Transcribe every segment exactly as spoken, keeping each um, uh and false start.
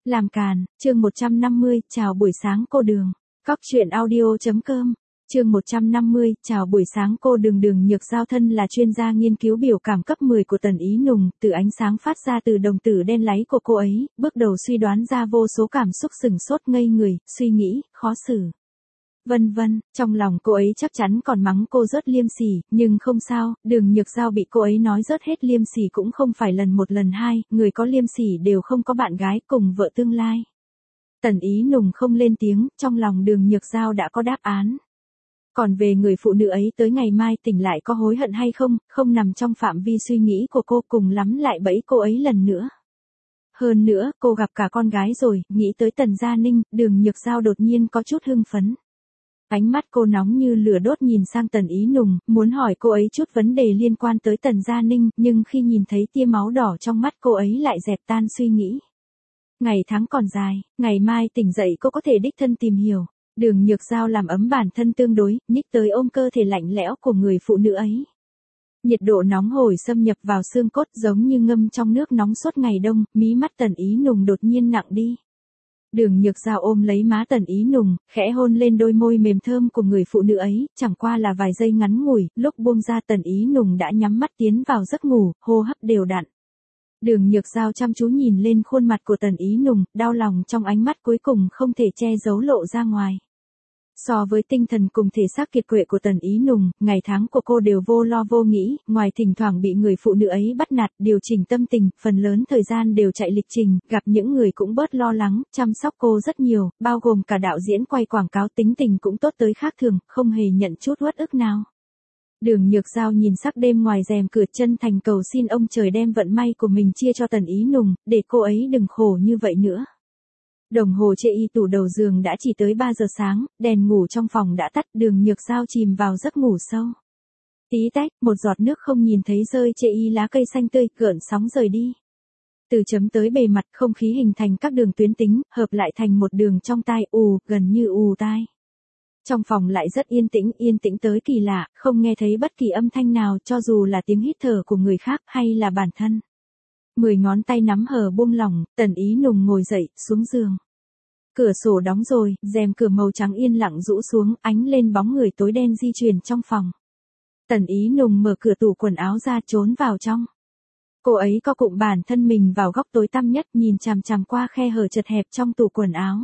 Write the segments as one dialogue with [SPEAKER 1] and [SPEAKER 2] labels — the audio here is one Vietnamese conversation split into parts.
[SPEAKER 1] Làm càn, chương một trăm năm mươi, chào buổi sáng cô Đường. Cóc truyện audio.com, chương một trăm năm mươi, chào buổi sáng cô Đường. Đường Nhược Giao thân là chuyên gia nghiên cứu biểu cảm cấp mười của Tần Ý Nùng, từ ánh sáng phát ra từ đồng tử đen láy của cô ấy, bước đầu suy đoán ra vô số cảm xúc sừng sốt ngây người, suy nghĩ, khó xử. Vân vân, trong lòng cô ấy chắc chắn còn mắng cô rớt liêm sỉ, nhưng không sao, Đường Nhược Giao bị cô ấy nói rớt hết liêm sỉ cũng không phải lần một lần hai, người có liêm sỉ đều không có bạn gái cùng vợ tương lai. Tần Ý Nùng không lên tiếng, trong lòng Đường Nhược Giao đã có đáp án. Còn về người phụ nữ ấy tới ngày mai tỉnh lại có hối hận hay không, không nằm trong phạm vi suy nghĩ của cô, cùng lắm lại bẫy cô ấy lần nữa. Hơn nữa, cô gặp cả con gái rồi, nghĩ tới Tần Gia Ninh, Đường Nhược Giao đột nhiên có chút hưng phấn. Ánh mắt cô nóng như lửa đốt nhìn sang Tần Ý Nùng, muốn hỏi cô ấy chút vấn đề liên quan tới Tần Gia Ninh, nhưng khi nhìn thấy tia máu đỏ trong mắt cô ấy lại dẹp tan suy nghĩ. Ngày tháng còn dài, ngày mai tỉnh dậy cô có thể đích thân tìm hiểu. Đường Nhược Giao làm ấm bản thân tương đối, nhích tới ôm cơ thể lạnh lẽo của người phụ nữ ấy. Nhiệt độ nóng hổi xâm nhập vào xương cốt giống như ngâm trong nước nóng suốt ngày đông, mí mắt Tần Ý Nùng đột nhiên nặng đi. Đường Nhược Giao ôm lấy má Tần Ý Nùng, khẽ hôn lên đôi môi mềm thơm của người phụ nữ ấy, chẳng qua là vài giây ngắn ngủi, lúc buông ra Tần Ý Nùng đã nhắm mắt tiến vào giấc ngủ, hô hấp đều đặn. Đường Nhược Giao chăm chú nhìn lên khuôn mặt của Tần Ý Nùng, đau lòng trong ánh mắt cuối cùng không thể che giấu lộ ra ngoài. So với tinh thần cùng thể xác kiệt quệ của Tần Ý Nùng, ngày tháng của cô đều vô lo vô nghĩ, ngoài thỉnh thoảng bị người phụ nữ ấy bắt nạt, điều chỉnh tâm tình, phần lớn thời gian đều chạy lịch trình, gặp những người cũng bớt lo lắng, chăm sóc cô rất nhiều, bao gồm cả đạo diễn quay quảng cáo, tính tình cũng tốt tới khác thường, không hề nhận chút uất ức nào. Đường Nhược Giao nhìn sắc đêm ngoài rèm cửa, chân thành cầu xin ông trời đem vận may của mình chia cho Tần Ý Nùng, để cô ấy đừng khổ như vậy nữa. Đồng hồ chê y tủ đầu giường đã chỉ tới ba giờ sáng, đèn ngủ trong phòng đã tắt, Đường Nhược Giao chìm vào giấc ngủ sâu. Tí tách, một giọt nước không nhìn thấy rơi chê y lá cây xanh tươi, gợn sóng rời đi. Từ chấm tới bề mặt, không khí hình thành các đường tuyến tính, hợp lại thành một đường trong tai, ù, gần như ù tai. Trong phòng lại rất yên tĩnh, yên tĩnh tới kỳ lạ, không nghe thấy bất kỳ âm thanh nào, cho dù là tiếng hít thở của người khác hay là bản thân. Mười ngón tay nắm hờ buông lỏng, Tần Ý Nùng ngồi dậy, xuống giường. Cửa sổ đóng rồi, rèm cửa màu trắng yên lặng rũ xuống, ánh lên bóng người tối đen di chuyển trong phòng. Tần Ý Nùng mở cửa tủ quần áo ra, trốn vào trong. Cô ấy co cụm bản thân mình vào góc tối tăm nhất, nhìn chằm chằm qua khe hở chật hẹp trong tủ quần áo.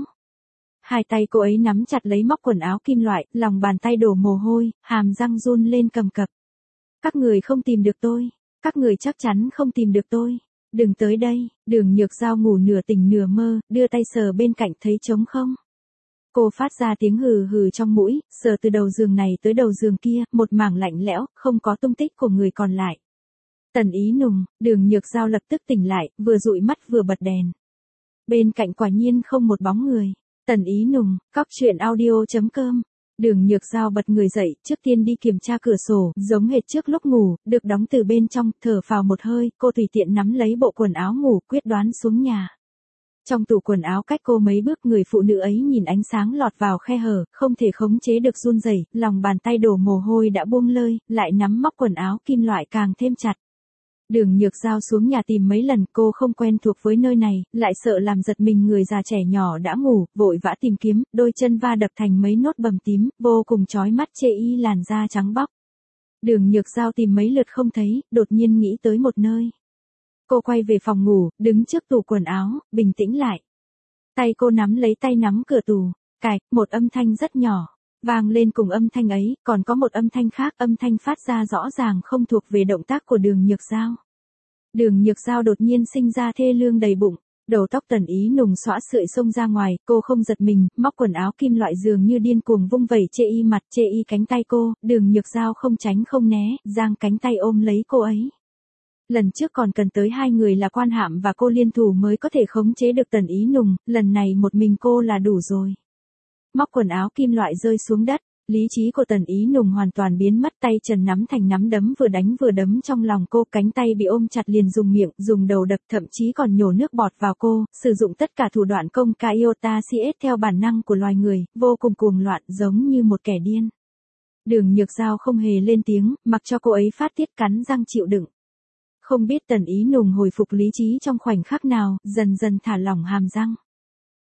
[SPEAKER 1] Hai tay cô ấy nắm chặt lấy móc quần áo kim loại, lòng bàn tay đổ mồ hôi, hàm răng run lên cầm cập. Các người không tìm được tôi, các người chắc chắn không tìm được tôi. Đừng tới đây. Đường Nhược Giao ngủ nửa tỉnh nửa mơ, đưa tay sờ bên cạnh thấy trống không. Cô phát ra tiếng hừ hừ trong mũi, sờ từ đầu giường này tới đầu giường kia, một mảng lạnh lẽo, không có tung tích của người còn lại. Tần Ý Nùng, Đường Nhược Giao lập tức tỉnh lại, vừa dụi mắt vừa bật đèn. Bên cạnh quả nhiên không một bóng người. Tần Ý Nùng, cóc truyện audio.com. Đường Nhược Giao bật người dậy, trước tiên đi kiểm tra cửa sổ, giống hệt trước lúc ngủ, được đóng từ bên trong, thở phào một hơi, cô tùy tiện nắm lấy bộ quần áo ngủ, quyết đoán xuống nhà. Trong tủ quần áo cách cô mấy bước, người phụ nữ ấy nhìn ánh sáng lọt vào khe hở, không thể khống chế được run rẩy, lòng bàn tay đổ mồ hôi đã buông lơi, lại nắm móc quần áo kim loại càng thêm chặt. Đường Nhược Giao xuống nhà tìm mấy lần, cô không quen thuộc với nơi này, lại sợ làm giật mình người già trẻ nhỏ đã ngủ, vội vã tìm kiếm, đôi chân va đập thành mấy nốt bầm tím, vô cùng chói mắt, chê y làn da trắng bóc. Đường Nhược Giao tìm mấy lượt không thấy, đột nhiên nghĩ tới một nơi. Cô quay về phòng ngủ, đứng trước tủ quần áo, bình tĩnh lại. Tay cô nắm lấy tay nắm cửa tủ, cạch, một âm thanh rất nhỏ. Vang lên cùng âm thanh ấy, còn có một âm thanh khác, âm thanh phát ra rõ ràng không thuộc về động tác của Đường Nhược Giao. Đường Nhược Giao đột nhiên sinh ra thê lương đầy bụng, đầu tóc Tần Ý Nùng xõa sợi xông ra ngoài, cô không giật mình, móc quần áo kim loại dường như điên cuồng vung vẩy chê y mặt, chê y cánh tay cô, Đường Nhược Giao không tránh không né, giang cánh tay ôm lấy cô ấy. Lần trước còn cần tới hai người là Quan Hạm và cô liên thủ mới có thể khống chế được Tần Ý Nùng, lần này một mình cô là đủ rồi. Móc quần áo kim loại rơi xuống đất, lý trí của Tần Ý Nùng hoàn toàn biến mất, tay trần nắm thành nắm đấm vừa đánh vừa đấm trong lòng cô, cánh tay bị ôm chặt liền dùng miệng, dùng đầu đập, thậm chí còn nhổ nước bọt vào cô, sử dụng tất cả thủ đoạn công ca iota cs theo bản năng của loài người, vô cùng cuồng loạn giống như một kẻ điên. Đường Nhược Giao không hề lên tiếng, mặc cho cô ấy phát tiết, cắn răng chịu đựng. Không biết Tần Ý Nùng hồi phục lý trí trong khoảnh khắc nào, dần dần thả lỏng hàm răng.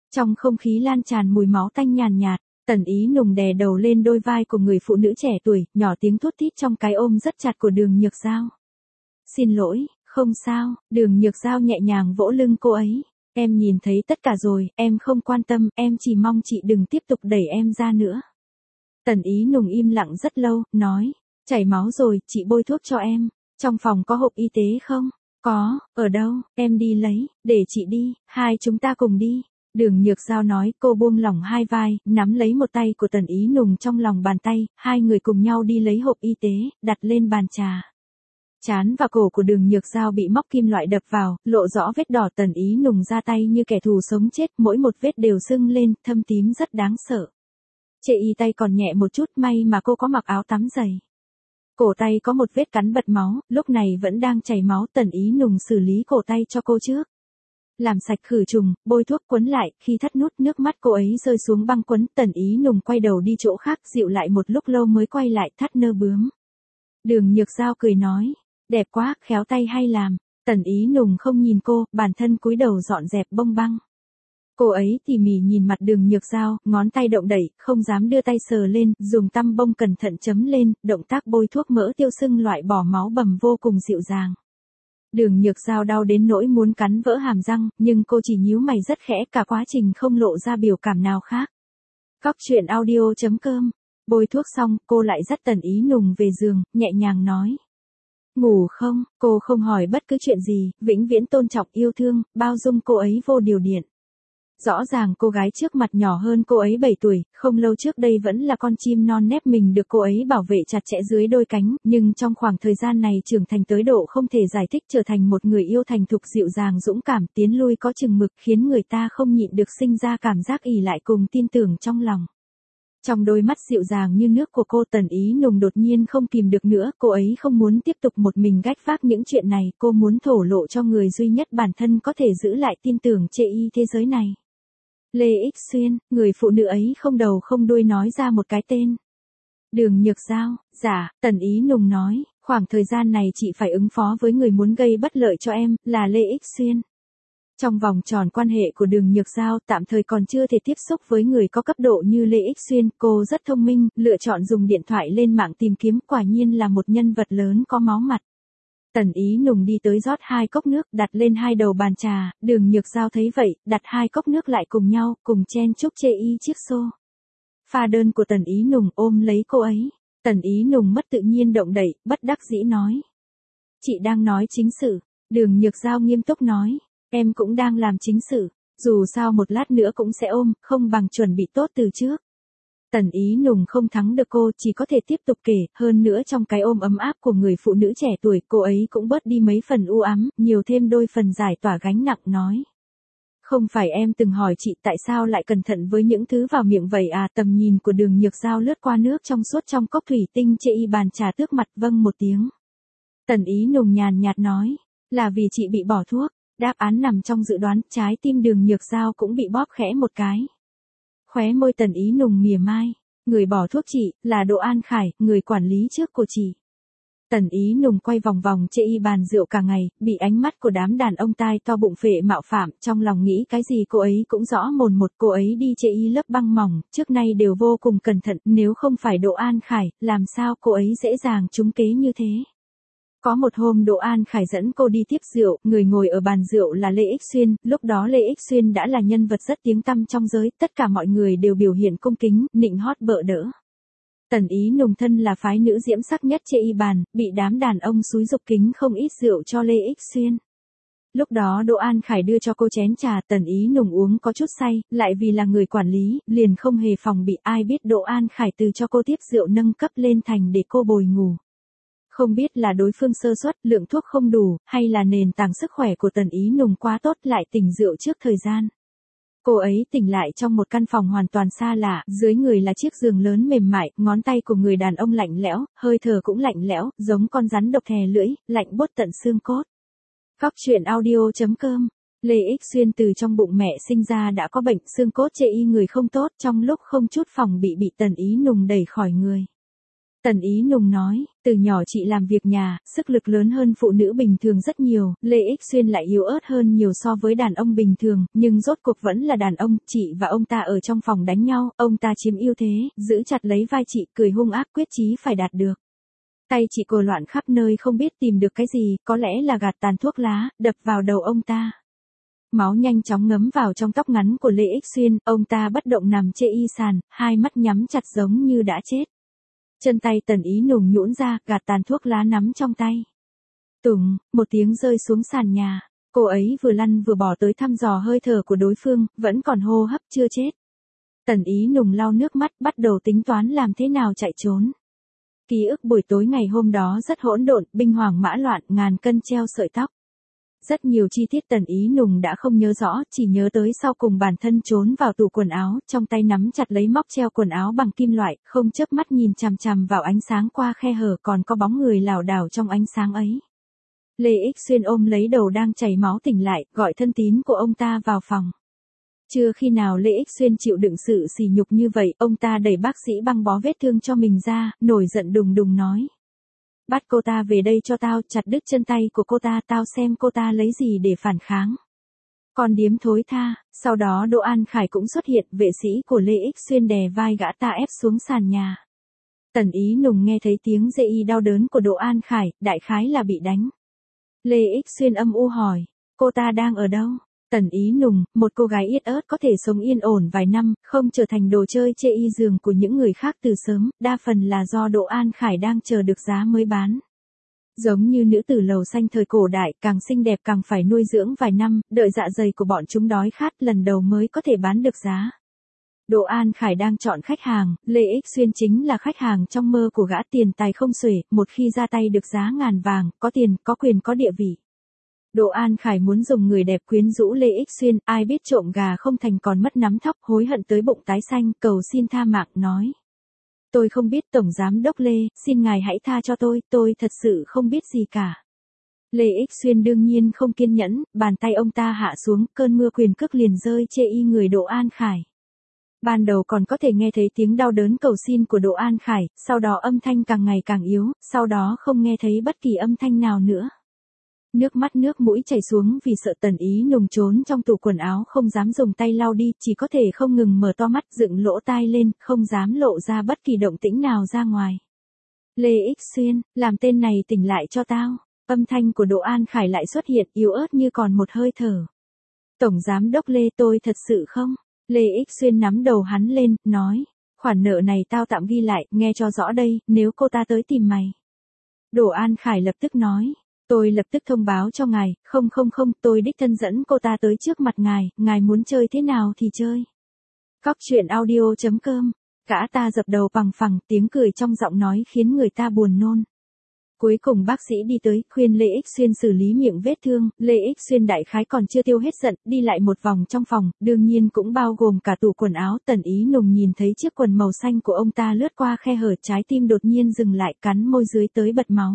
[SPEAKER 1] Trong không khí lan tràn mùi máu tanh nhàn nhạt, Tần Ý Nùng đè đầu lên đôi vai của người phụ nữ trẻ tuổi, nhỏ tiếng thút thít trong cái ôm rất chặt của Đường Nhược Giao. Xin lỗi, không sao, Đường Nhược Giao nhẹ nhàng vỗ lưng cô ấy. Em nhìn thấy tất cả rồi, em không quan tâm, em chỉ mong chị đừng tiếp tục đẩy em ra nữa. Tần Ý Nùng im lặng rất lâu, nói, chảy máu rồi, chị bôi thuốc cho em. Trong phòng có hộp y tế không? Có, ở đâu, em đi lấy, để chị đi, hai chúng ta cùng đi. Đường Nhược Giao nói, cô buông lỏng hai vai, nắm lấy một tay của Tần Ý Nùng trong lòng bàn tay, hai người cùng nhau đi lấy hộp y tế, đặt lên bàn trà. Trán và cổ của Đường Nhược Giao bị móc kim loại đập vào, lộ rõ vết đỏ. Tần Ý Nùng ra tay như kẻ thù sống chết, mỗi một vết đều sưng lên, thâm tím rất đáng sợ. Chê y tay còn nhẹ một chút, may mà cô có mặc áo tắm dày. Cổ tay có một vết cắn bật máu, lúc này vẫn đang chảy máu. Tần Ý Nùng xử lý cổ tay cho cô trước. Làm sạch khử trùng, bôi thuốc quấn lại, khi thắt nút nước mắt cô ấy rơi xuống băng quấn. Tần Ý Nùng quay đầu đi chỗ khác, dịu lại một lúc lâu mới quay lại thắt nơ bướm. Đường Nhược Giao cười nói, đẹp quá, khéo tay hay làm. Tần Ý Nùng không nhìn cô, bản thân cúi đầu dọn dẹp bông băng. Cô ấy tỉ mỉ nhìn mặt Đường Nhược Giao, ngón tay động đẩy, không dám đưa tay sờ lên, dùng tăm bông cẩn thận chấm lên, động tác bôi thuốc mỡ tiêu sưng loại bỏ máu bầm vô cùng dịu dàng. Đường Nhược Giao đau đến nỗi muốn cắn vỡ hàm răng, nhưng cô chỉ nhíu mày rất khẽ, cả quá trình không lộ ra biểu cảm nào khác. Cóc truyện audio chấm com. Bôi thuốc xong, cô lại dắt Tần Ý Nùng về giường, nhẹ nhàng nói. Ngủ không? Cô không hỏi bất cứ chuyện gì, vĩnh viễn tôn trọng yêu thương, bao dung cô ấy vô điều điện. Rõ ràng cô gái trước mặt nhỏ hơn cô ấy bảy tuổi, không lâu trước đây vẫn là con chim non nép mình được cô ấy bảo vệ chặt chẽ dưới đôi cánh, nhưng trong khoảng thời gian này trưởng thành tới độ không thể giải thích, trở thành một người yêu thành thục dịu dàng dũng cảm, tiến lui có chừng mực, khiến người ta không nhịn được sinh ra cảm giác ỷ lại cùng tin tưởng trong lòng. Trong đôi mắt dịu dàng như nước của cô, Tần Ý Nùng đột nhiên không kìm được nữa, cô ấy không muốn tiếp tục một mình gánh vác những chuyện này, cô muốn thổ lộ cho người duy nhất bản thân có thể giữ lại tin tưởng chê y thế giới này. Lê Ích Xuyên, người phụ nữ ấy không đầu không đuôi nói ra một cái tên. Đường Nhược Giao, dạ, Tần Ý Nùng nói, khoảng thời gian này chị phải ứng phó với người muốn gây bất lợi cho em, là Lê Ích Xuyên. Trong vòng tròn quan hệ của Đường Nhược Giao tạm thời còn chưa thể tiếp xúc với người có cấp độ như Lê Ích Xuyên, cô rất thông minh, lựa chọn dùng điện thoại lên mạng tìm kiếm, quả nhiên là một nhân vật lớn có máu mặt. Tần Ý Nùng đi tới rót hai cốc nước, đặt lên hai đầu bàn trà, Đường Nhược Giao thấy vậy, đặt hai cốc nước lại cùng nhau, cùng chen chúc chê y chiếc xô. Pha đơn của Tần Ý Nùng ôm lấy cô ấy. Tần Ý Nùng mất tự nhiên động đậy, bất đắc dĩ nói. Chị đang nói chính sự. Đường Nhược Giao nghiêm túc nói. Em cũng đang làm chính sự. Dù sao một lát nữa cũng sẽ ôm, không bằng chuẩn bị tốt từ trước. Tần Ý Nùng không thắng được cô, chỉ có thể tiếp tục kể, hơn nữa trong cái ôm ấm áp của người phụ nữ trẻ tuổi, cô ấy cũng bớt đi mấy phần u ám, nhiều thêm đôi phần giải tỏa gánh nặng nói. Không phải em từng hỏi chị tại sao lại cẩn thận với những thứ vào miệng vậy à? Tầm nhìn của Đường Nhược Giao lướt qua nước trong suốt trong cốc thủy tinh chê y bàn trà tước mặt, vâng một tiếng. Tần Ý Nùng nhàn nhạt nói, là vì chị bị bỏ thuốc. Đáp án nằm trong dự đoán, trái tim Đường Nhược Giao cũng bị bóp khẽ một cái. Khóe môi Tần Ý Nùng mỉa mai, người bỏ thuốc chị, là Đỗ An Khải, người quản lý trước của chị. Tần Ý Nùng quay vòng vòng chê y bàn rượu cả ngày, bị ánh mắt của đám đàn ông tai to bụng phệ mạo phạm, trong lòng nghĩ cái gì cô ấy cũng rõ mồn một. Cô ấy đi chê y lớp băng mỏng, trước nay đều vô cùng cẩn thận, nếu không phải Đỗ An Khải, làm sao cô ấy dễ dàng trúng kế như thế. Có một hôm Đỗ An Khải dẫn cô đi tiếp rượu, người ngồi ở bàn rượu là Lê Ích Xuyên, lúc đó Lê Ích Xuyên đã là nhân vật rất tiếng tăm trong giới, tất cả mọi người đều biểu hiện cung kính, nịnh hót bợ đỡ. Tần Ý Nùng thân là phái nữ diễm sắc nhất chê y bàn, bị đám đàn ông xúi giục kính không ít rượu cho Lê Ích Xuyên. Lúc đó Đỗ An Khải đưa cho cô chén trà, Tần Ý Nùng uống có chút say, lại vì là người quản lý, liền không hề phòng bị, ai biết Đỗ An Khải từ cho cô tiếp rượu nâng cấp lên thành để cô bồi ngủ. Không biết là đối phương sơ suất, lượng thuốc không đủ, hay là nền tảng sức khỏe của Tần Ý Nùng quá tốt lại tỉnh rượu trước thời gian. Cô ấy tỉnh lại trong một căn phòng hoàn toàn xa lạ, dưới người là chiếc giường lớn mềm mại, ngón tay của người đàn ông lạnh lẽo, hơi thở cũng lạnh lẽo, giống con rắn độc thè lưỡi, lạnh buốt tận xương cốt. Cóc truyện audio chấm com. Lê Ích Xuyên từ trong bụng mẹ sinh ra đã có bệnh xương cốt chê y người không tốt, trong lúc không chút phòng bị bị Tần Ý Nùng đẩy khỏi người. Tần Ý Nùng nói, từ nhỏ chị làm việc nhà, sức lực lớn hơn phụ nữ bình thường rất nhiều, Lê Ích Xuyên lại yếu ớt hơn nhiều so với đàn ông bình thường, nhưng rốt cuộc vẫn là đàn ông, chị và ông ta ở trong phòng đánh nhau, ông ta chiếm ưu thế, giữ chặt lấy vai chị, cười hung ác quyết chí phải đạt được. Tay chị cồ loạn khắp nơi không biết tìm được cái gì, có lẽ là gạt tàn thuốc lá, đập vào đầu ông ta. Máu nhanh chóng ngấm vào trong tóc ngắn của Lê Ích Xuyên, ông ta bất động nằm chê y sàn, hai mắt nhắm chặt giống như đã chết. Chân tay Tần Ý Nùng nhũn ra, gạt tàn thuốc lá nắm trong tay. Tùng, một tiếng rơi xuống sàn nhà. Cô ấy vừa lăn vừa bỏ tới thăm dò hơi thở của đối phương, vẫn còn hô hấp chưa chết. Tần Ý Nùng lau nước mắt, bắt đầu tính toán làm thế nào chạy trốn. Ký ức buổi tối ngày hôm đó rất hỗn độn, binh hoàng mã loạn, ngàn cân treo sợi tóc. Rất nhiều chi tiết Tần Ý Nùng đã không nhớ rõ, chỉ nhớ tới sau cùng bản thân trốn vào tủ quần áo, trong tay nắm chặt lấy móc treo quần áo bằng kim loại, không chớp mắt nhìn chằm chằm vào ánh sáng qua khe hở, còn có bóng người lảo đảo trong ánh sáng ấy. Lê Ích Xuyên ôm lấy đầu đang chảy máu tỉnh lại, gọi thân tín của ông ta vào phòng. Chưa khi nào Lê Ích Xuyên chịu đựng sự sỉ nhục như vậy, ông ta đẩy bác sĩ băng bó vết thương cho mình ra, nổi giận đùng đùng nói. Bắt cô ta về đây cho tao, chặt đứt chân tay của cô ta, tao xem cô ta lấy gì để phản kháng. Con điếm thối tha, sau đó Đỗ An Khải cũng xuất hiện, vệ sĩ của Lê Ích Xuyên đè vai gã ta ép xuống sàn nhà. Tần Ý Nùng nghe thấy tiếng dê y đau đớn của Đỗ An Khải, đại khái là bị đánh. Lê Ích Xuyên âm u hỏi, cô ta đang ở đâu? Tần Ý Nùng, một cô gái yết ớt có thể sống yên ổn vài năm, không trở thành đồ chơi chê y giường của những người khác từ sớm, đa phần là do Đỗ An Khải đang chờ được giá mới bán. Giống như nữ tử lầu xanh thời cổ đại, càng xinh đẹp càng phải nuôi dưỡng vài năm, đợi dạ dày của bọn chúng đói khát lần đầu mới có thể bán được giá. Đỗ An Khải đang chọn khách hàng, Lê Ích Xuyên chính là khách hàng trong mơ của gã tiền tài không xuể, một khi ra tay được giá ngàn vàng, có tiền, có quyền, có địa vị. Đỗ An Khải muốn dùng người đẹp quyến rũ Lê Ích Xuyên, ai biết trộm gà không thành còn mất nắm thóc, hối hận tới bụng tái xanh, cầu xin tha mạng, nói. Tôi không biết Tổng Giám Đốc Lê, xin ngài hãy tha cho tôi, tôi thật sự không biết gì cả. Lê Ích Xuyên đương nhiên không kiên nhẫn, bàn tay ông ta hạ xuống, cơn mưa quyền cước liền rơi chê y người Đỗ An Khải. Ban đầu còn có thể nghe thấy tiếng đau đớn cầu xin của Đỗ An Khải, sau đó âm thanh càng ngày càng yếu, sau đó không nghe thấy bất kỳ âm thanh nào nữa. Nước mắt nước mũi chảy xuống vì sợ Tần Ý Nùng trốn trong tủ quần áo không dám dùng tay lau đi, chỉ có thể không ngừng mở to mắt dựng lỗ tai lên, không dám lộ ra bất kỳ động tĩnh nào ra ngoài. Lê Ích Xuyên, làm tên này tỉnh lại cho tao. Âm thanh của Đỗ An Khải lại xuất hiện yếu ớt như còn một hơi thở. Tổng Giám Đốc Lê, tôi thật sự không. Lê Ích Xuyên nắm đầu hắn lên, nói. Khoản nợ này tao tạm ghi lại, nghe cho rõ đây, nếu cô ta tới tìm mày. Đỗ An Khải lập tức nói. Tôi lập tức thông báo cho ngài, không không không, tôi đích thân dẫn cô ta tới trước mặt ngài, ngài muốn chơi thế nào thì chơi. Cóc truyện audio chấm com, gã ta dập đầu bằng phẳng, tiếng cười trong giọng nói khiến người ta buồn nôn. Cuối cùng bác sĩ đi tới, khuyên Lê Ích Xuyên xử lý miệng vết thương, Lê Ích Xuyên đại khái còn chưa tiêu hết giận, đi lại một vòng trong phòng, đương nhiên cũng bao gồm cả tủ quần áo. Tần Ý Nùng nhìn thấy chiếc quần màu xanh của ông ta lướt qua khe hở, trái tim đột nhiên dừng lại, cắn môi dưới tới bật máu.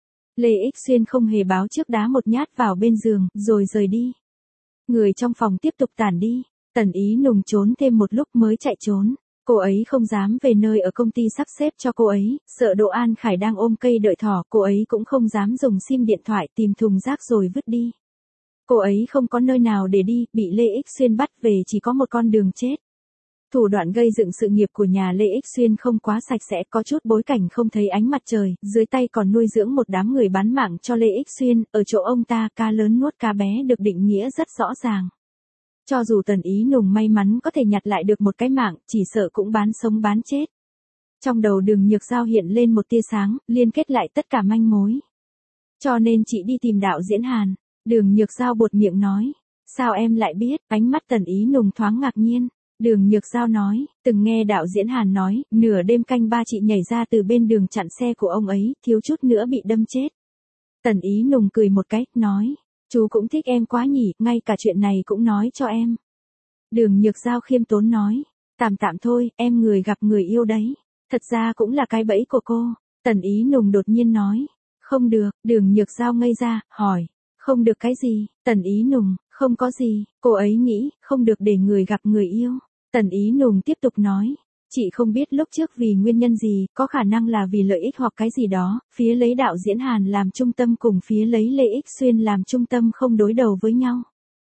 [SPEAKER 1] Lê Ích Xuyên không hề báo trước đá một nhát vào bên giường, rồi rời đi. Người trong phòng tiếp tục tản đi, Tần Ý Nùng trốn thêm một lúc mới chạy trốn. Cô ấy không dám về nơi ở công ty sắp xếp cho cô ấy, sợ Đỗ An Khải đang ôm cây đợi thỏ, cô ấy cũng không dám dùng sim điện thoại tìm thùng rác rồi vứt đi. Cô ấy không có nơi nào để đi, bị Lê Ích Xuyên bắt về chỉ có một con đường chết. Thủ đoạn gây dựng sự nghiệp của nhà Lê Ích Xuyên không quá sạch sẽ, có chút bối cảnh không thấy ánh mặt trời, dưới tay còn nuôi dưỡng một đám người bán mạng cho Lê Ích Xuyên, ở chỗ ông ta cá lớn nuốt cá bé được định nghĩa rất rõ ràng. Cho dù Tần Ý Nùng may mắn có thể nhặt lại được một cái mạng, chỉ sợ cũng bán sống bán chết. Trong đầu Đường Nhược Giao hiện lên một tia sáng, liên kết lại tất cả manh mối. Cho nên chị đi tìm đạo diễn Hàn. Đường Nhược Giao buột miệng nói. Sao em lại biết? Ánh mắt Tần Ý Nùng thoáng ngạc nhiên. Đường Nhược Giao nói, từng nghe đạo diễn Hàn nói, nửa đêm canh ba chị nhảy ra từ bên đường chặn xe của ông ấy, thiếu chút nữa bị đâm chết. Tần Ý Nùng cười một cái, nói, chú cũng thích em quá nhỉ, ngay cả chuyện này cũng nói cho em. Đường Nhược Giao khiêm tốn nói, tạm tạm thôi, em người gặp người yêu đấy. Thật ra cũng là cái bẫy của cô. Tần Ý Nùng đột nhiên nói, không được. Đường Nhược Giao ngây ra, hỏi, không được cái gì? Tần Ý Nùng, không có gì. Cô ấy nghĩ, không được để người gặp người yêu. Tần Ý Nùng tiếp tục nói, Chị không biết lúc trước vì nguyên nhân gì, có khả năng là vì lợi ích hoặc cái gì đó, phía lấy đạo diễn Hàn làm trung tâm cùng phía lấy Lê Ích Xuyên làm trung tâm không đối đầu với nhau.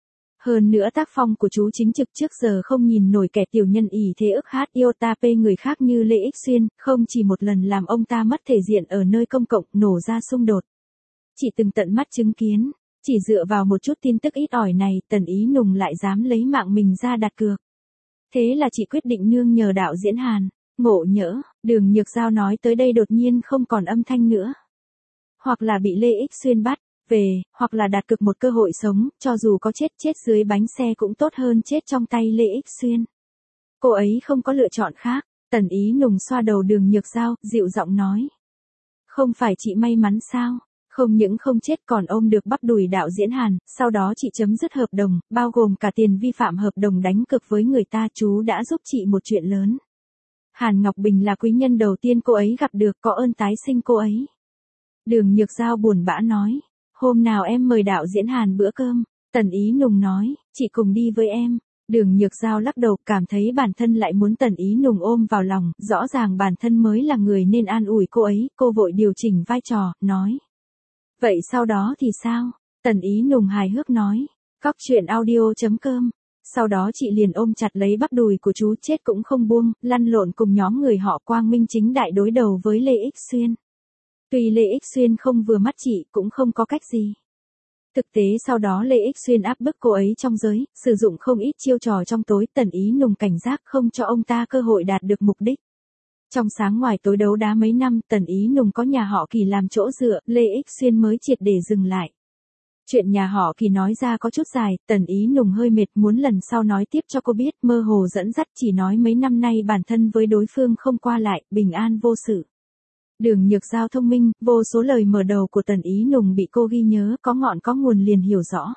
[SPEAKER 1] Hơn nữa tác phong của chú chính trực trước giờ không nhìn nổi kẻ tiểu nhân ỷ thế ức hát iota p người khác như Lê Ích Xuyên, không chỉ một lần làm ông ta mất thể diện ở nơi công cộng, nổ ra xung đột. Chị từng tận mắt chứng kiến, chỉ dựa vào một chút tin tức ít ỏi này, Tần Ý Nùng lại dám lấy mạng mình ra đặt cược. Thế là chị quyết định nương nhờ đạo diễn Hàn. Ngộ nhỡ, Đường Nhược Giao nói tới đây đột nhiên không còn âm thanh nữa. Hoặc là bị Lê Ích Xuyên bắt về, hoặc là đặt cược một cơ hội sống, cho dù có chết chết dưới bánh xe cũng tốt hơn chết trong tay Lê Ích Xuyên. Cô ấy không có lựa chọn khác. Tần Ý Nùng xoa đầu Đường Nhược Giao, dịu giọng nói. Không phải chị may mắn sao? Không những không chết còn ôm được bắp đùi đạo diễn Hàn, sau đó chị chấm dứt hợp đồng, bao gồm cả tiền vi phạm hợp đồng đánh cược với người ta, chú đã giúp chị một chuyện lớn. Hàn Ngọc Bình là quý nhân đầu tiên cô ấy gặp được, có ơn tái sinh cô ấy. Đường Nhược Giao buồn bã nói, hôm nào em mời đạo diễn Hàn bữa cơm. Tần Ý Nùng nói, chị cùng đi với em. Đường Nhược Giao lắc đầu, cảm thấy bản thân lại muốn Tần Ý Nùng ôm vào lòng, rõ ràng bản thân mới là người nên an ủi cô ấy, cô vội điều chỉnh vai trò, nói. Vậy sau đó thì sao? Tần Ý Nùng hài hước nói. Cóc truyện audio chấm com. Sau đó chị liền ôm chặt lấy bắp đùi của chú chết cũng không buông, lăn lộn cùng nhóm người họ quang minh chính đại đối đầu với Lê Ích Xuyên. Tuy Lê Ích Xuyên không vừa mắt chị cũng không có cách gì. Thực tế sau đó Lê Ích Xuyên áp bức cô ấy trong giới, sử dụng không ít chiêu trò trong tối, Tần Ý Nùng cảnh giác không cho ông ta cơ hội đạt được mục đích. Trong sáng ngoài tối đấu đá mấy năm, Tần Ý Nùng có nhà họ Kỳ làm chỗ dựa, Lê Ích Xuyên mới triệt để dừng lại. Chuyện nhà họ Kỳ nói ra có chút dài, Tần Ý Nùng hơi mệt, muốn lần sau nói tiếp cho cô biết, mơ hồ dẫn dắt, chỉ nói mấy năm nay bản thân với đối phương không qua lại, bình an vô sự. Đường Nhược Giao thông minh, vô số lời mở đầu của Tần Ý Nùng bị cô ghi nhớ, có ngọn có nguồn liền hiểu rõ.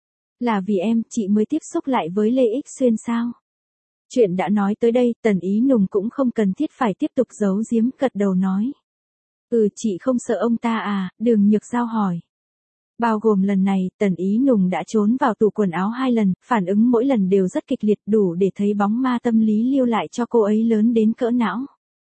[SPEAKER 1] Là vì em, chị mới tiếp xúc lại với Lê Ích Xuyên sao? Chuyện đã nói tới đây, Tần Ý Nùng cũng không cần thiết phải tiếp tục giấu giếm, gật đầu nói. Ừ, chị không sợ ông ta à? Đường Nhược Giao hỏi. Bao gồm lần này, Tần Ý Nùng đã trốn vào tủ quần áo hai lần, phản ứng mỗi lần đều rất kịch liệt, đủ để thấy bóng ma tâm lý lưu lại cho cô ấy lớn đến cỡ não.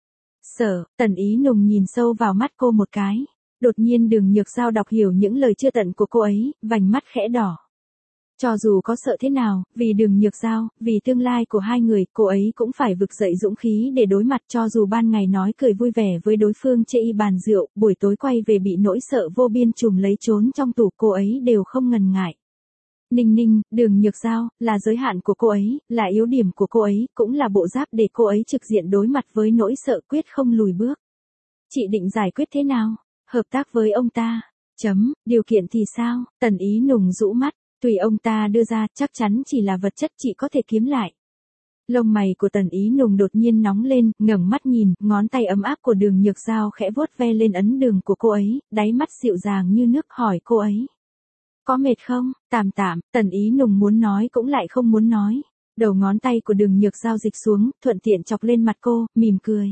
[SPEAKER 1] Sợ, Tần Ý Nùng nhìn sâu vào mắt cô một cái. Đột nhiên Đường Nhược Giao đọc hiểu những lời chưa tận của cô ấy, vành mắt khẽ đỏ. Cho dù có sợ thế nào, vì Đường Nhược Giao, vì tương lai của hai người, cô ấy cũng phải vực dậy dũng khí để đối mặt, cho dù ban ngày nói cười vui vẻ với đối phương chê y bàn rượu, buổi tối quay về bị nỗi sợ vô biên trùm lấy trốn trong tủ, cô ấy đều không ngần ngại. Ninh ninh, Đường Nhược Giao, là giới hạn của cô ấy, là yếu điểm của cô ấy, cũng là bộ giáp để cô ấy trực diện đối mặt với nỗi sợ, quyết không lùi bước. Chị định giải quyết thế nào? Hợp tác với ông ta. Chấm, điều kiện thì sao? Tần Ý Nùng rũ mắt. Tùy ông ta đưa ra, chắc chắn chỉ là vật chất chị có thể kiếm lại. Lông mày của Tần Ý Nùng đột nhiên nóng lên, ngẩng mắt nhìn, ngón tay ấm áp của Đường Nhược Giao khẽ vuốt ve lên ấn đường của cô ấy, đáy mắt dịu dàng như nước, hỏi cô ấy. Có mệt không? Tạm tạm, Tần Ý Nùng muốn nói cũng lại không muốn nói. Đầu ngón tay của Đường Nhược Giao dịch xuống, thuận tiện chọc lên mặt cô, mỉm cười.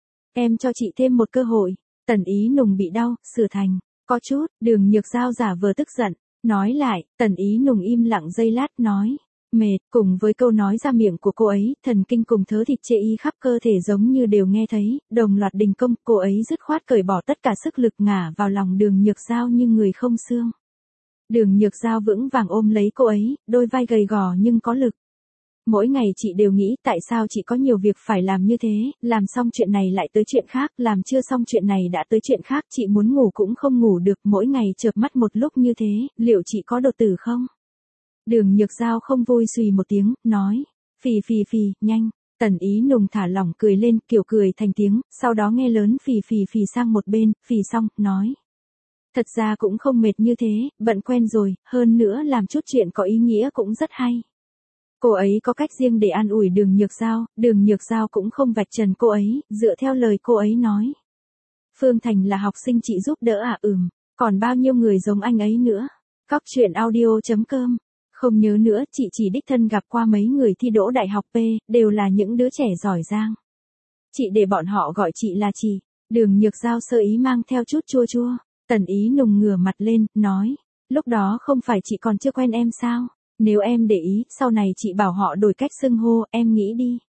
[SPEAKER 1] Em cho chị thêm một cơ hội. Tần Ý Nùng bị đau, sửa thành. Có chút, Đường Nhược Giao giả vờ tức giận. Nói lại, Tần Ý Nùng im lặng giây lát, nói. Mệt, cùng với câu nói ra miệng của cô ấy, thần kinh cùng thớ thịt chê y khắp cơ thể giống như đều nghe thấy, đồng loạt đình công, cô ấy dứt khoát cởi bỏ tất cả sức lực ngả vào lòng Đường Nhược Giao như người không xương. Đường Nhược Giao vững vàng ôm lấy cô ấy, đôi vai gầy gò nhưng có lực. Mỗi ngày chị đều nghĩ tại sao chị có nhiều việc phải làm như thế, làm xong chuyện này lại tới chuyện khác, làm chưa xong chuyện này đã tới chuyện khác, chị muốn ngủ cũng không ngủ được, mỗi ngày chợp mắt một lúc như thế, liệu chị có đột tử không? Đường Nhược Giao không vui xùy một tiếng, nói, phì phì phì, nhanh. Tần Ý Nùng thả lỏng cười lên, kiểu cười thành tiếng, sau đó nghe lớn phì phì phì sang một bên, phì xong, nói. Thật ra cũng không mệt như thế, bận quen rồi, hơn nữa làm chút chuyện có ý nghĩa cũng rất hay. Cô ấy có cách riêng để an ủi Đường Nhược Giao, Đường Nhược Giao cũng không vạch trần cô ấy, dựa theo lời cô ấy nói. Phương Thành là học sinh chị giúp đỡ à? Ừm, còn bao nhiêu người giống anh ấy nữa? Cóc truyện audio chấm com. Không nhớ nữa, chị chỉ đích thân gặp qua mấy người thi đỗ đại học P, đều là những đứa trẻ giỏi giang. Chị để bọn họ gọi chị là chị. Đường Nhược Giao sơ ý mang theo chút chua chua. Tần Ý Nùng ngửa mặt lên, nói. Lúc đó không phải chị còn chưa quen em sao? Nếu em để ý, sau này chị bảo họ đổi cách xưng hô, em nghĩ đi.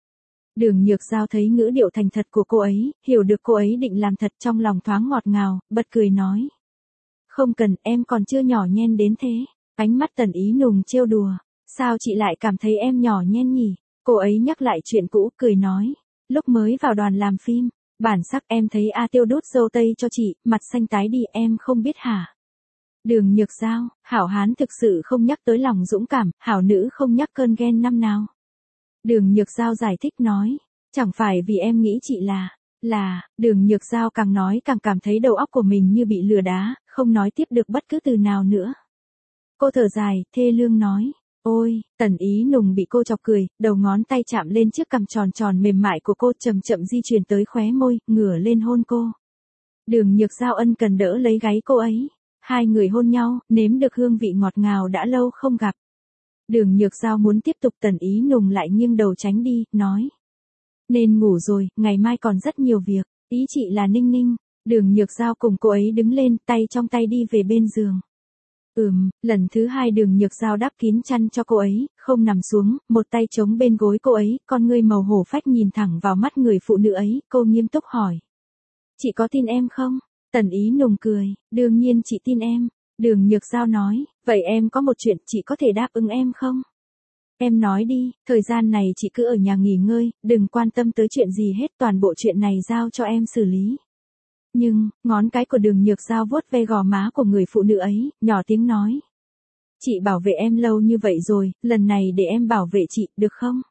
[SPEAKER 1] Đường Nhược Giao thấy ngữ điệu thành thật của cô ấy, hiểu được cô ấy định làm thật, trong lòng thoáng ngọt ngào, bật cười nói. Không cần, em còn chưa nhỏ nhen đến thế. Ánh mắt Tần Ý Nùng trêu đùa. Sao chị lại cảm thấy em nhỏ nhen nhỉ? Cô ấy nhắc lại chuyện cũ, cười nói. Lúc mới vào đoàn làm phim, bản sắc em thấy A Tiêu đút dâu tây cho chị, mặt xanh tái đi, em không biết hả? Đường Nhược Giao, hảo hán thực sự không nhắc tới lòng dũng cảm, hảo nữ không nhắc cơn ghen năm nào. Đường Nhược Giao giải thích nói, chẳng phải vì em nghĩ chị là, là, Đường Nhược Giao càng nói càng cảm thấy đầu óc của mình như bị lừa đá, không nói tiếp được bất cứ từ nào nữa. Cô thở dài, thê lương nói, ôi, Tần Ý Nùng bị cô chọc cười, đầu ngón tay chạm lên chiếc cằm tròn tròn mềm mại của cô, chậm chậm di chuyển tới khóe môi, ngửa lên hôn cô. Đường Nhược Giao ân cần đỡ lấy gáy cô ấy, hai người hôn nhau, nếm được hương vị ngọt ngào đã lâu không gặp. Đường Nhược Giao muốn tiếp tục, Tần Ý Nùng lại nghiêng đầu tránh đi, nói. Nên ngủ rồi, ngày mai còn rất nhiều việc, ý chị là Ninh Ninh. Đường Nhược Giao cùng cô ấy đứng lên, tay trong tay đi về bên giường. Ừm, lần thứ hai Đường Nhược Giao đắp kín chăn cho cô ấy, không nằm xuống, một tay chống bên gối cô ấy, con ngươi màu hổ phách nhìn thẳng vào mắt người phụ nữ ấy, cô nghiêm túc hỏi. Chị có tin em không? Tần Ý Nùng cười, đương nhiên chị tin em. Đường Nhược Giao nói, vậy em có một chuyện chị có thể đáp ứng em không? Em nói đi, thời gian này chị cứ ở nhà nghỉ ngơi, đừng quan tâm tới chuyện gì hết, toàn bộ chuyện này giao cho em xử lý. Nhưng, ngón cái của Đường Nhược Giao vuốt ve gò má của người phụ nữ ấy, nhỏ tiếng nói. Chị bảo vệ em lâu như vậy rồi, lần này để em bảo vệ chị, được không?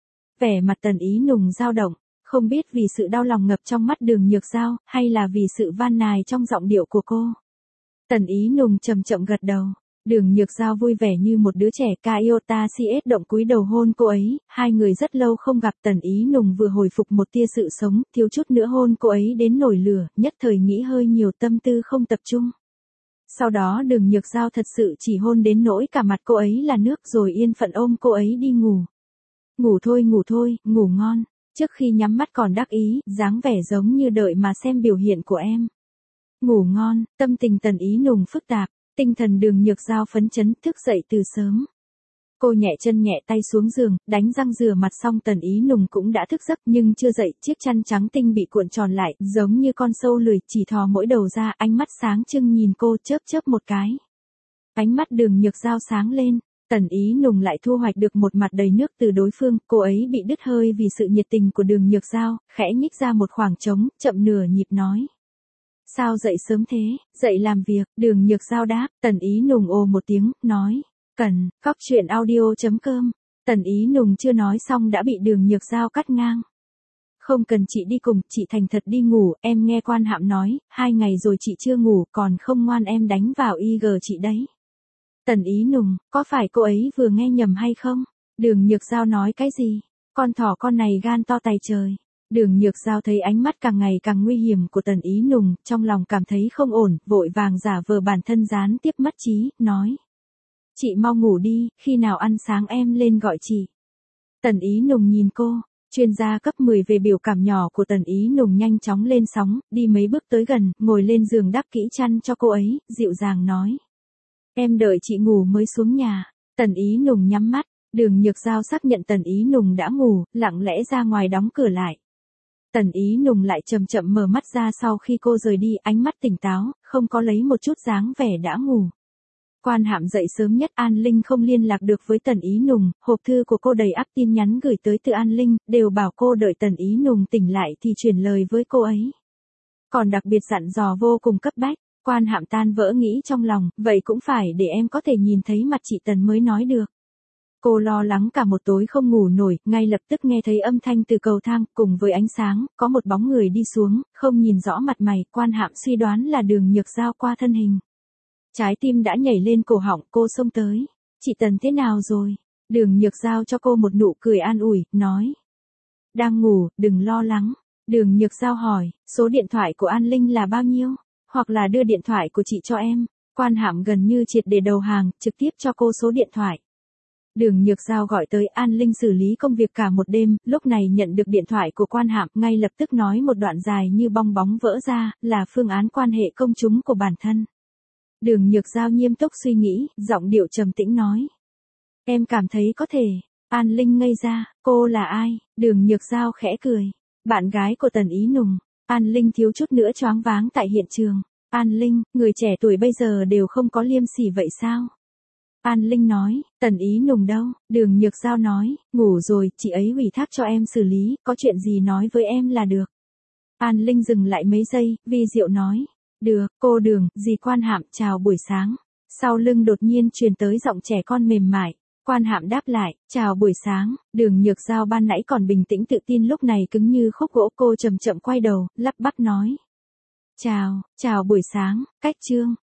[SPEAKER 1] Vẻ mặt Tần Ý Nùng dao động, không biết vì sự đau lòng ngập trong mắt Đường Nhược Giao, hay là vì sự van nài trong giọng điệu của cô. Tần Ý Nùng chậm chậm gật đầu. Đường Nhược Giao vui vẻ như một đứa trẻ, Kaiota xê ét động cúi đầu hôn cô ấy, hai người rất lâu không gặp. Tần Ý Nùng vừa hồi phục một tia sự sống, thiếu chút nữa hôn cô ấy đến nổi lửa, nhất thời nghĩ hơi nhiều, tâm tư không tập trung. Sau đó Đường Nhược Giao thật sự chỉ hôn đến nỗi cả mặt cô ấy là nước, rồi yên phận ôm cô ấy đi ngủ. Ngủ thôi ngủ thôi, ngủ ngon. Trước khi nhắm mắt còn đắc ý, dáng vẻ giống như đợi mà xem biểu hiện của em. Ngủ ngon, tâm tình Tần Ý Nùng phức tạp. Tinh thần Đường Nhược Giao phấn chấn, thức dậy từ sớm. Cô nhẹ chân nhẹ tay xuống giường, đánh răng rửa mặt xong, Tần Ý Nùng cũng đã thức giấc nhưng chưa dậy, chiếc chăn trắng tinh bị cuộn tròn lại, giống như con sâu lười, chỉ thò mỗi đầu ra, ánh mắt sáng trưng nhìn cô, chớp chớp một cái. Ánh mắt Đường Nhược Giao sáng lên, Tần Ý Nùng lại thu hoạch được một mặt đầy nước từ đối phương, cô ấy bị đứt hơi vì sự nhiệt tình của Đường Nhược Giao, khẽ nhích ra một khoảng trống, chậm nửa nhịp nói. Sao dậy sớm thế, dậy làm việc, Đường Nhược Giao đáp, Tần Ý Nùng ồ một tiếng, nói, cần, cóc truyện audio chấm com. Tần Ý Nùng chưa nói xong đã bị Đường Nhược Giao cắt ngang. Không cần chị đi cùng, chị thành thật đi ngủ, em nghe quan hạm nói, hai ngày rồi chị chưa ngủ, còn không ngoan em đánh vào i giê chị đấy. Tần Ý Nùng, có phải cô ấy vừa nghe nhầm hay không? Đường Nhược Giao nói cái gì? Con thỏ con này gan to tày trời. Đường Nhược Giao thấy ánh mắt càng ngày càng nguy hiểm của Tần Ý Nùng, trong lòng cảm thấy không ổn, vội vàng giả vờ bản thân gián tiếp mất trí, nói. Chị mau ngủ đi, khi nào ăn sáng em lên gọi chị. Tần Ý Nùng nhìn cô, chuyên gia cấp mười về biểu cảm nhỏ của Tần Ý Nùng nhanh chóng lên sóng, đi mấy bước tới gần, ngồi lên giường đắp kỹ chăn cho cô ấy, dịu dàng nói. Em đợi chị ngủ mới xuống nhà. Tần Ý Nùng nhắm mắt, Đường Nhược Giao xác nhận Tần Ý Nùng đã ngủ, lặng lẽ ra ngoài đóng cửa lại. Tần Ý Nùng lại chậm chậm mở mắt ra sau khi cô rời đi, ánh mắt tỉnh táo, không có lấy một chút dáng vẻ đã ngủ. Quan hạm dậy sớm nhất, An Linh không liên lạc được với Tần Ý Nùng, hộp thư của cô đầy ắp tin nhắn gửi tới từ An Linh, đều bảo cô đợi Tần Ý Nùng tỉnh lại thì truyền lời với cô ấy. Còn đặc biệt dặn dò vô cùng cấp bách, quan hạm tan vỡ nghĩ trong lòng, vậy cũng phải để em có thể nhìn thấy mặt chị Tần mới nói được. Cô lo lắng cả một tối không ngủ nổi, ngay lập tức nghe thấy âm thanh từ cầu thang, cùng với ánh sáng, có một bóng người đi xuống, không nhìn rõ mặt mày, quan hạm suy đoán là Đường Nhược Giao qua thân hình. Trái tim đã nhảy lên cổ họng, cô xông tới. Chị Tần thế nào rồi? Đường Nhược Giao cho cô một nụ cười an ủi, nói. Đang ngủ, đừng lo lắng. Đường Nhược Giao hỏi, số điện thoại của An Linh là bao nhiêu? Hoặc là đưa điện thoại của chị cho em. Quan hạm gần như triệt để đầu hàng, trực tiếp cho cô số điện thoại. Đường Nhược Giao gọi tới An Linh xử lý công việc cả một đêm, lúc này nhận được điện thoại của quan hạm, ngay lập tức nói một đoạn dài như bong bóng vỡ ra, là phương án quan hệ công chúng của bản thân. Đường Nhược Giao nghiêm túc suy nghĩ, giọng điệu trầm tĩnh nói. Em cảm thấy có thể, An Linh ngây ra, cô là ai? Đường Nhược Giao khẽ cười. Bạn gái của Tần Ý Nùng. An Linh thiếu chút nữa choáng váng tại hiện trường. An Linh, người trẻ tuổi bây giờ đều không có liêm sỉ vậy sao? An Linh nói, Tần Ý Nùng đâu? Đường Nhược Giao nói, ngủ rồi, chị ấy ủy thác cho em xử lý, có chuyện gì nói với em là được. An Linh dừng lại mấy giây, vi diệu nói, được, cô Đường, dì Quan Hạm, chào buổi sáng. Sau lưng đột nhiên truyền tới giọng trẻ con mềm mại. Quan Hạm đáp lại, chào buổi sáng. Đường Nhược Giao ban nãy còn bình tĩnh tự tin lúc này cứng như khúc gỗ, cô chậm chậm quay đầu, lắp bắp nói. Chào, chào buổi sáng, Cách Trương.